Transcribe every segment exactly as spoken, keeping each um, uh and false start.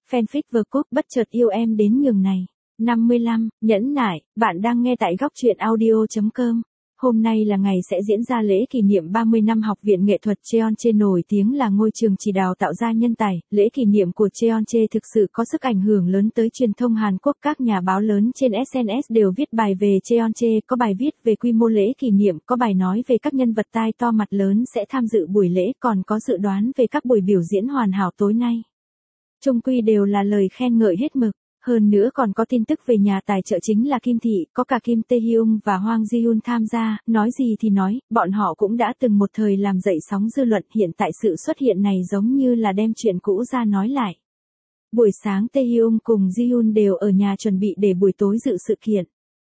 Fanfic vừa cúp bất chợt yêu em đến nhường này. năm mươi lăm, nhẫn nại, bạn đang nghe tại góc truyện audio chấm com. Hôm nay là ngày sẽ diễn ra lễ kỷ niệm ba mươi năm Học viện Nghệ thuật Cheonche nổi tiếng là ngôi trường chỉ đào tạo ra nhân tài. Lễ kỷ niệm của Cheonche thực sự có sức ảnh hưởng lớn tới truyền thông Hàn Quốc. Các nhà báo lớn trên ét en ét đều viết bài về Cheonche, có bài viết về quy mô lễ kỷ niệm, có bài nói về các nhân vật tai to mặt lớn sẽ tham dự buổi lễ, còn có dự đoán về các buổi biểu diễn hoàn hảo tối nay. Chung quy đều là lời khen ngợi hết mực. Hơn nữa còn có tin tức về nhà tài trợ chính là Kim Thị, có cả Kim Tae Hyung và Hwang Ji Hyun tham gia. Nói gì thì nói, bọn họ cũng đã từng một thời làm dậy sóng dư luận, hiện tại sự xuất hiện này giống như là đem chuyện cũ ra nói lại. Buổi sáng Tae Hyung cùng Ji Hyun đều ở nhà chuẩn bị để buổi tối dự sự kiện.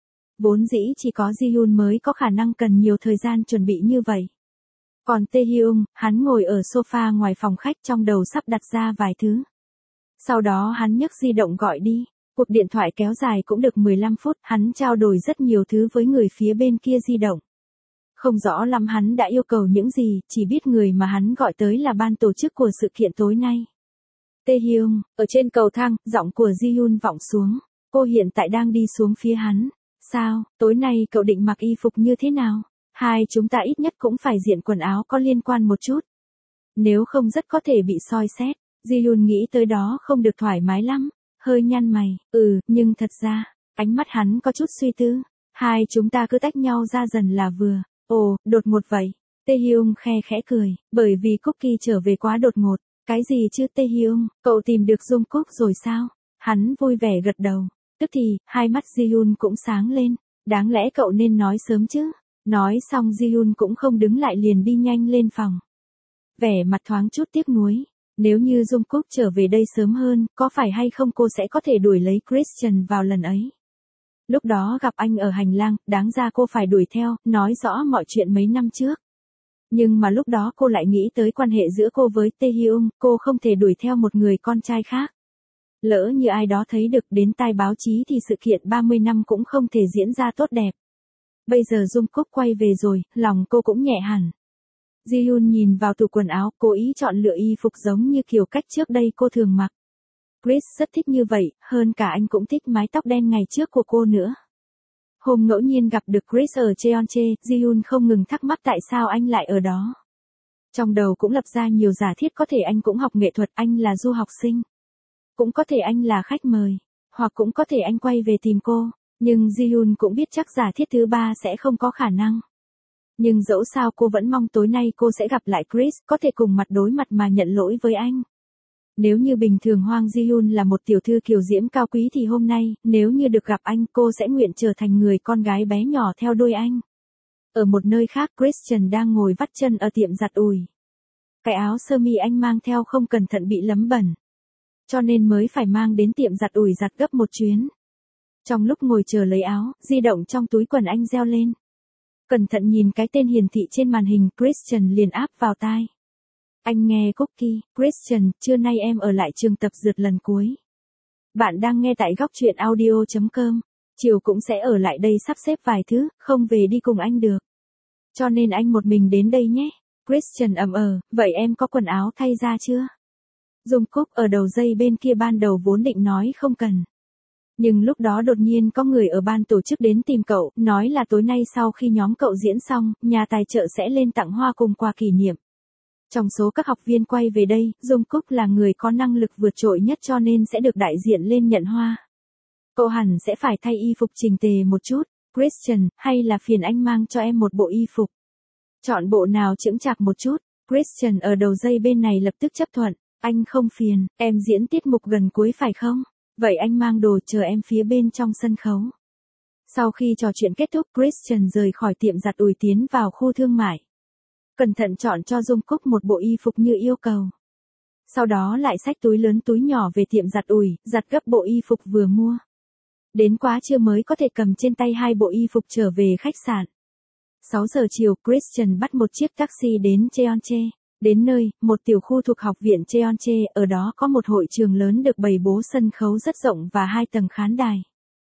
Vốn dĩ chỉ có Ji Hyun mới có khả năng cần nhiều thời gian chuẩn bị như vậy. Còn Tae Hyung, hắn ngồi ở sofa ngoài phòng khách, trong đầu sắp đặt ra vài thứ. Sau đó hắn nhấc di động gọi đi. Cuộc điện thoại kéo dài cũng được mười lăm phút, hắn trao đổi rất nhiều thứ với người phía bên kia di động. Không rõ lắm hắn đã yêu cầu những gì, chỉ biết người mà hắn gọi tới là ban tổ chức của sự kiện tối nay. Tae Hyung, ở trên cầu thang, giọng của Ji Hyun vọng xuống. Cô hiện tại đang đi xuống phía hắn. Sao, tối nay cậu định mặc y phục như thế nào? Hai chúng ta ít nhất cũng phải diện quần áo có liên quan một chút. Nếu không rất có thể bị soi xét. Ji Hyun nghĩ tới đó không được thoải mái lắm. Hơi nhăn mày, ừ, nhưng thật ra, ánh mắt hắn có chút suy tư. Hai chúng ta cứ tách nhau ra dần là vừa. Ồ, đột ngột vậy. Tae Hyung khe khẽ cười, bởi vì Cookie trở về quá đột ngột. Cái gì chứ Tae Hyung, cậu tìm được Jungkook rồi sao? Hắn vui vẻ gật đầu. Tức thì, hai mắt Ji Hyun cũng sáng lên. Đáng lẽ cậu nên nói sớm chứ. Nói xong Ji Hyun cũng không đứng lại liền đi nhanh lên phòng. Vẻ mặt thoáng chút tiếc nuối. Nếu như Jungkook trở về đây sớm hơn, có phải hay không cô sẽ có thể đuổi lấy Christian vào lần ấy. Lúc đó gặp anh ở hành lang, đáng ra cô phải đuổi theo, nói rõ mọi chuyện mấy năm trước. Nhưng mà lúc đó cô lại nghĩ tới quan hệ giữa cô với Tae Hyung, cô không thể đuổi theo một người con trai khác. Lỡ như ai đó thấy được đến tai báo chí thì sự kiện ba mươi năm cũng không thể diễn ra tốt đẹp. Bây giờ Jungkook quay về rồi, lòng cô cũng nhẹ hẳn. Ji Hyun nhìn vào tủ quần áo, cố ý chọn lựa y phục giống như kiểu cách trước đây cô thường mặc. Chris rất thích như vậy, hơn cả anh cũng thích mái tóc đen ngày trước của cô nữa. Hôm ngẫu nhiên gặp được Chris ở Cheonche, Ji Hyun không ngừng thắc mắc tại sao anh lại ở đó. Trong đầu cũng lập ra nhiều giả thiết, có thể anh cũng học nghệ thuật, anh là du học sinh. Cũng có thể anh là khách mời, hoặc cũng có thể anh quay về tìm cô, nhưng Ji Hyun cũng biết chắc giả thiết thứ ba sẽ không có khả năng. Nhưng dẫu sao cô vẫn mong tối nay cô sẽ gặp lại Chris, có thể cùng mặt đối mặt mà nhận lỗi với anh. Nếu như bình thường Hwang Ji Hyun là một tiểu thư kiều diễm cao quý thì hôm nay, nếu như được gặp anh, cô sẽ nguyện trở thành người con gái bé nhỏ theo đuôi anh. Ở một nơi khác, Christian đang ngồi vắt chân ở tiệm giặt ủi. Cái áo sơ mi anh mang theo không cẩn thận bị lấm bẩn, cho nên mới phải mang đến tiệm giặt ủi giặt gấp một chuyến. Trong lúc ngồi chờ lấy áo, di động trong túi quần anh reo lên. Cẩn thận nhìn cái tên hiển thị trên màn hình, Christian liền áp vào tai. Anh nghe Cookie, Christian, trưa nay em ở lại trường tập dượt lần cuối. Bạn đang nghe tại góc truyện audio chấm com. Chiều cũng sẽ ở lại đây sắp xếp vài thứ, không về đi cùng anh được. Cho nên anh một mình đến đây nhé. Christian ậm ờ, vậy em có quần áo thay ra chưa? Jungkook ở đầu dây bên kia ban đầu vốn định nói không cần. Nhưng lúc đó đột nhiên có người ở ban tổ chức đến tìm cậu, nói là tối nay sau khi nhóm cậu diễn xong, nhà tài trợ sẽ lên tặng hoa cùng quà kỷ niệm. Trong số các học viên quay về đây, Jungkook là người có năng lực vượt trội nhất cho nên sẽ được đại diện lên nhận hoa. Cậu hẳn sẽ phải thay y phục chỉnh tề một chút. Christian, hay là phiền anh mang cho em một bộ y phục? Chọn bộ nào chững chạc một chút. Christian ở đầu dây bên này lập tức chấp thuận. Anh không phiền, em diễn tiết mục gần cuối phải không? Vậy anh mang đồ chờ em phía bên trong sân khấu. Sau khi trò chuyện kết thúc, Christian rời khỏi tiệm giặt ủi tiến vào khu thương mại. Cẩn thận chọn cho Jungkook một bộ y phục như yêu cầu. Sau đó lại xách túi lớn túi nhỏ về tiệm giặt ủi, giặt gấp bộ y phục vừa mua. Đến quá trưa mới có thể cầm trên tay hai bộ y phục trở về khách sạn. sáu giờ chiều, Christian bắt một chiếc taxi đến Cheonche. Đến nơi, một tiểu khu thuộc học viện Cheonche, ở đó có một hội trường lớn được bày bố sân khấu rất rộng và hai tầng khán đài.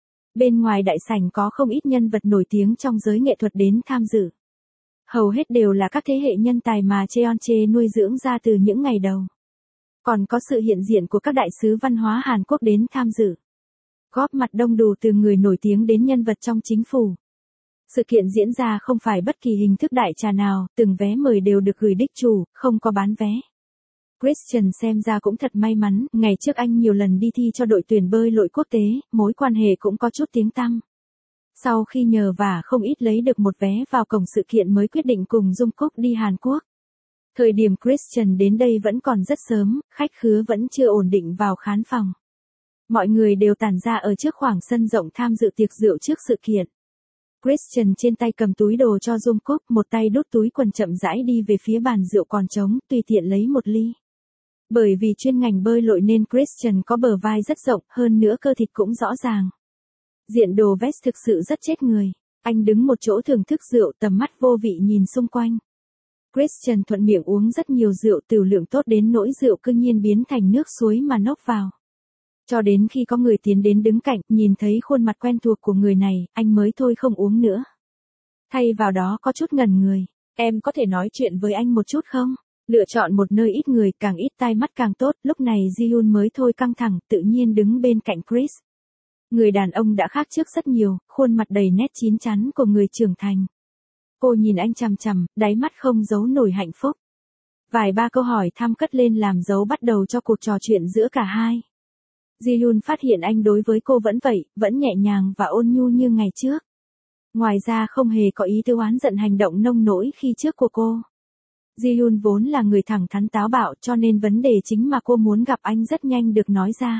Bên ngoài đại sảnh có không ít nhân vật nổi tiếng trong giới nghệ thuật đến tham dự. Hầu hết đều là các thế hệ nhân tài mà Cheonche nuôi dưỡng ra từ những ngày đầu. Còn có sự hiện diện của các đại sứ văn hóa Hàn Quốc đến tham dự. Góp mặt đông đủ từ người nổi tiếng đến nhân vật trong chính phủ. Sự kiện diễn ra không phải bất kỳ hình thức đại trà nào, từng vé mời đều được gửi đích chủ, không có bán vé. Christian xem ra cũng thật may mắn, ngày trước anh nhiều lần đi thi cho đội tuyển bơi lội quốc tế, mối quan hệ cũng có chút tiếng tăm. Sau khi nhờ vả không ít lấy được một vé vào cổng sự kiện mới quyết định cùng Jungkook đi Hàn Quốc. Thời điểm Christian đến đây vẫn còn rất sớm, khách khứa vẫn chưa ổn định vào khán phòng. Mọi người đều tản ra ở trước khoảng sân rộng tham dự tiệc rượu trước sự kiện. Christian trên tay cầm túi đồ cho Jungkook, một tay đút túi quần chậm rãi đi về phía bàn rượu còn trống, tùy tiện lấy một ly. Bởi vì chuyên ngành bơi lội nên Christian có bờ vai rất rộng, hơn nữa cơ thịt cũng rõ ràng. Diện đồ vest thực sự rất chết người. Anh đứng một chỗ thưởng thức rượu, tầm mắt vô vị nhìn xung quanh. Christian thuận miệng uống rất nhiều rượu, từ lượng tốt đến nỗi rượu cư nhiên biến thành nước suối mà nốc vào. Cho đến khi có người tiến đến đứng cạnh, nhìn thấy khuôn mặt quen thuộc của người này, anh mới thôi không uống nữa. Thay vào đó có chút ngẩn người. Em có thể nói chuyện với anh một chút không? Lựa chọn một nơi ít người, càng ít tai mắt càng tốt. Lúc này Ji-yoon mới thôi căng thẳng, tự nhiên đứng bên cạnh Chris. Người đàn ông đã khác trước rất nhiều, khuôn mặt đầy nét chín chắn của người trưởng thành. Cô nhìn anh chằm chằm, đáy mắt không giấu nổi hạnh phúc. Vài ba câu hỏi thăm cất lên làm dấu bắt đầu cho cuộc trò chuyện giữa cả hai. Ji-yoon phát hiện anh đối với cô vẫn vậy, vẫn nhẹ nhàng và ôn nhu như ngày trước. Ngoài ra không hề có ý tư oán giận hành động nông nỗi khi trước của cô. Ji-yoon vốn là người thẳng thắn táo bạo cho nên vấn đề chính mà cô muốn gặp anh rất nhanh được nói ra.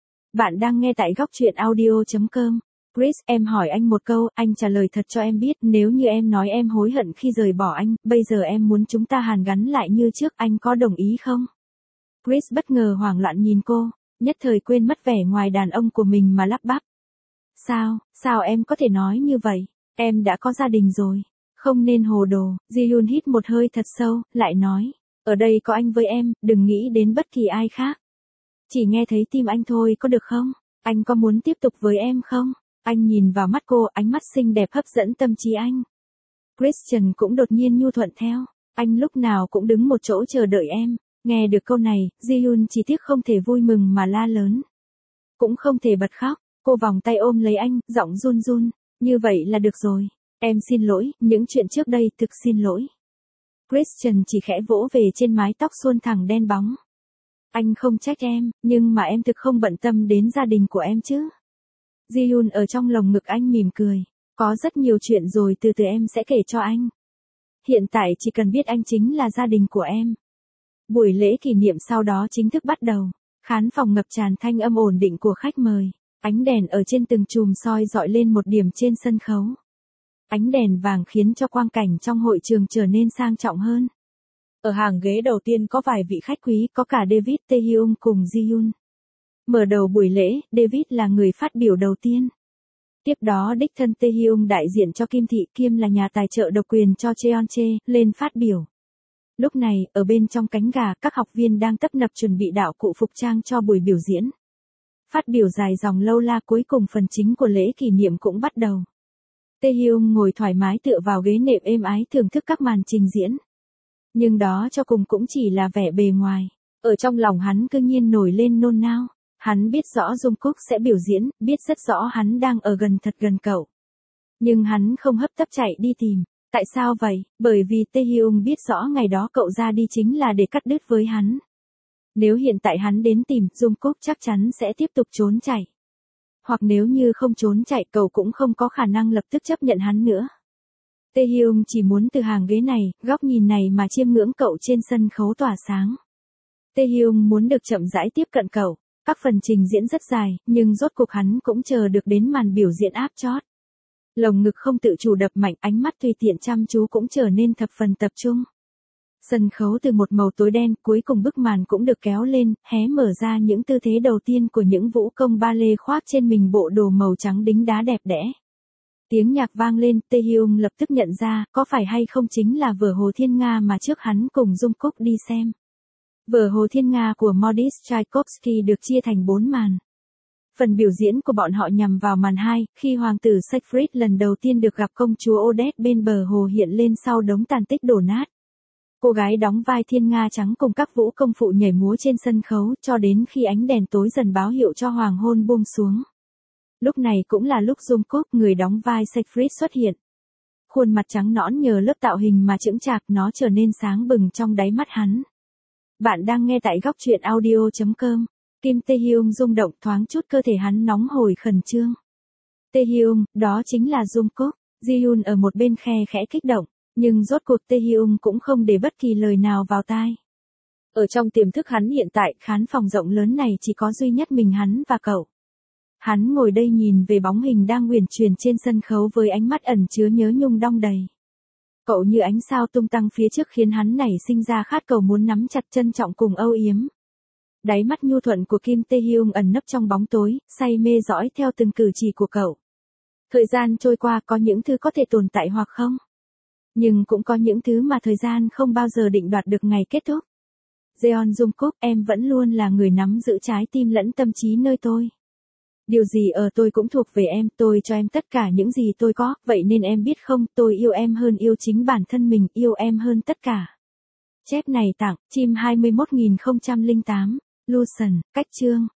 Bạn đang nghe tại góc truyện audio chấm com. Chris, em hỏi anh một câu, anh trả lời thật cho em biết, nếu như em nói em hối hận khi rời bỏ anh, bây giờ em muốn chúng ta hàn gắn lại như trước, anh có đồng ý không? Chris bất ngờ hoảng loạn nhìn cô, nhất thời quên mất vẻ ngoài đàn ông của mình mà lắp bắp. Sao, sao em có thể nói như vậy? Em đã có gia đình rồi. Không nên hồ đồ. Ji-yoon hít một hơi thật sâu, lại nói. Ở đây có anh với em, đừng nghĩ đến bất kỳ ai khác. Chỉ nghe thấy tim anh thôi có được không? Anh có muốn tiếp tục với em không? Anh nhìn vào mắt cô, ánh mắt xinh đẹp hấp dẫn tâm trí anh. Christian cũng đột nhiên nhu thuận theo. Anh lúc nào cũng đứng một chỗ chờ đợi em. Nghe được câu này, Ji-yoon chỉ tiếc không thể vui mừng mà la lớn. Cũng không thể bật khóc. Cô vòng tay ôm lấy anh, giọng run run. Như vậy là được rồi. Em xin lỗi, những chuyện trước đây thực xin lỗi. Christian chỉ khẽ vỗ về trên mái tóc suôn thẳng đen bóng. Anh không trách em, nhưng mà em thực không bận tâm đến gia đình của em chứ. Ji-yoon ở trong lồng ngực anh mỉm cười. Có rất nhiều chuyện rồi từ từ em sẽ kể cho anh. Hiện tại chỉ cần biết anh chính là gia đình của em. Buổi lễ kỷ niệm sau đó chính thức bắt đầu. Khán phòng ngập tràn thanh âm ổn định của khách mời. Ánh đèn ở trên từng chùm soi dọi lên một điểm trên sân khấu. Ánh đèn vàng khiến cho quang cảnh trong hội trường trở nên sang trọng hơn. Ở hàng ghế đầu tiên có vài vị khách quý, có cả David Taehyung cùng Ji-yoon. Mở đầu buổi lễ, David là người phát biểu đầu tiên. Tiếp đó đích thân Taehyung đại diện cho Kim Thị, Kim là nhà tài trợ độc quyền cho Cheonche, lên phát biểu. Lúc này, ở bên trong cánh gà, các học viên đang tấp nập chuẩn bị đạo cụ phục trang cho buổi biểu diễn. Phát biểu dài dòng lâu la, cuối cùng phần chính của lễ kỷ niệm cũng bắt đầu. Taehyung ngồi thoải mái tựa vào ghế nệm êm ái thưởng thức các màn trình diễn. Nhưng đó cho cùng cũng chỉ là vẻ bề ngoài. Ở trong lòng hắn cứ nhiên nổi lên nôn nao. Hắn biết rõ Jungkook sẽ biểu diễn, biết rất rõ hắn đang ở gần thật gần cậu. Nhưng hắn không hấp tấp chạy đi tìm. Tại sao vậy? Bởi vì Taehyung biết rõ ngày đó cậu ra đi chính là để cắt đứt với hắn. Nếu hiện tại hắn đến tìm, Jungkook chắc chắn sẽ tiếp tục trốn chạy. Hoặc nếu như không trốn chạy, cậu cũng không có khả năng lập tức chấp nhận hắn nữa. Taehyung chỉ muốn từ hàng ghế này, góc nhìn này mà chiêm ngưỡng cậu trên sân khấu tỏa sáng. Taehyung muốn được chậm rãi tiếp cận cậu. Các phần trình diễn rất dài, nhưng rốt cuộc hắn cũng chờ được đến màn biểu diễn áp chót. Lồng ngực không tự chủ đập mạnh, ánh mắt tùy tiện chăm chú cũng trở nên thập phần tập trung. Sân khấu từ một màu tối đen, cuối cùng bức màn cũng được kéo lên, hé mở ra những tư thế đầu tiên của những vũ công ba lê khoác trên mình bộ đồ màu trắng đính đá đẹp đẽ. Tiếng nhạc vang lên, Taehyung lập tức nhận ra, có phải hay không chính là vở Hồ Thiên Nga mà trước hắn cùng Jungkook đi xem. Vở Hồ Thiên Nga của Modest Tchaikovsky được chia thành bốn màn. Phần biểu diễn của bọn họ nhằm vào màn hai, khi hoàng tử Siegfried lần đầu tiên được gặp công chúa Odette bên bờ hồ hiện lên sau đống tàn tích đổ nát. Cô gái đóng vai Thiên Nga trắng cùng các vũ công phụ nhảy múa trên sân khấu cho đến khi ánh đèn tối dần báo hiệu cho hoàng hôn buông xuống. Lúc này cũng là lúc Jungkook, người đóng vai Siegfried xuất hiện. Khuôn mặt trắng nõn nhờ lớp tạo hình mà chững chạc, nó trở nên sáng bừng trong đáy mắt hắn. Bạn đang nghe tại góc truyện audio chấm com. Kim Taehyung rung động, thoáng chút cơ thể hắn nóng hổi khẩn trương. Taehyung, đó chính là Jungkook. Jihyun ở một bên khe khẽ kích động, nhưng rốt cuộc Taehyung cũng không để bất kỳ lời nào vào tai. Ở trong tiềm thức hắn hiện tại, khán phòng rộng lớn này chỉ có duy nhất mình hắn và cậu. Hắn ngồi đây nhìn về bóng hình đang uyển chuyển trên sân khấu với ánh mắt ẩn chứa nhớ nhung đong đầy. Cậu như ánh sao tung tăng phía trước khiến hắn nảy sinh ra khát cầu muốn nắm chặt, trân trọng cùng âu yếm. Đáy mắt nhu thuận của Kim Taehyung ẩn nấp trong bóng tối, say mê dõi theo từng cử chỉ của cậu. Thời gian trôi qua, có những thứ có thể tồn tại hoặc không. Nhưng cũng có những thứ mà thời gian không bao giờ định đoạt được ngày kết thúc. Jeon Jungkook, em vẫn luôn là người nắm giữ trái tim lẫn tâm trí nơi tôi. Điều gì ở tôi cũng thuộc về em, tôi cho em tất cả những gì tôi có, vậy nên em biết không, tôi yêu em hơn yêu chính bản thân mình, yêu em hơn tất cả. Chép này tặng, chim hai mươi mốt nghìn không trăm lẻ tám, Lucian, cách chương.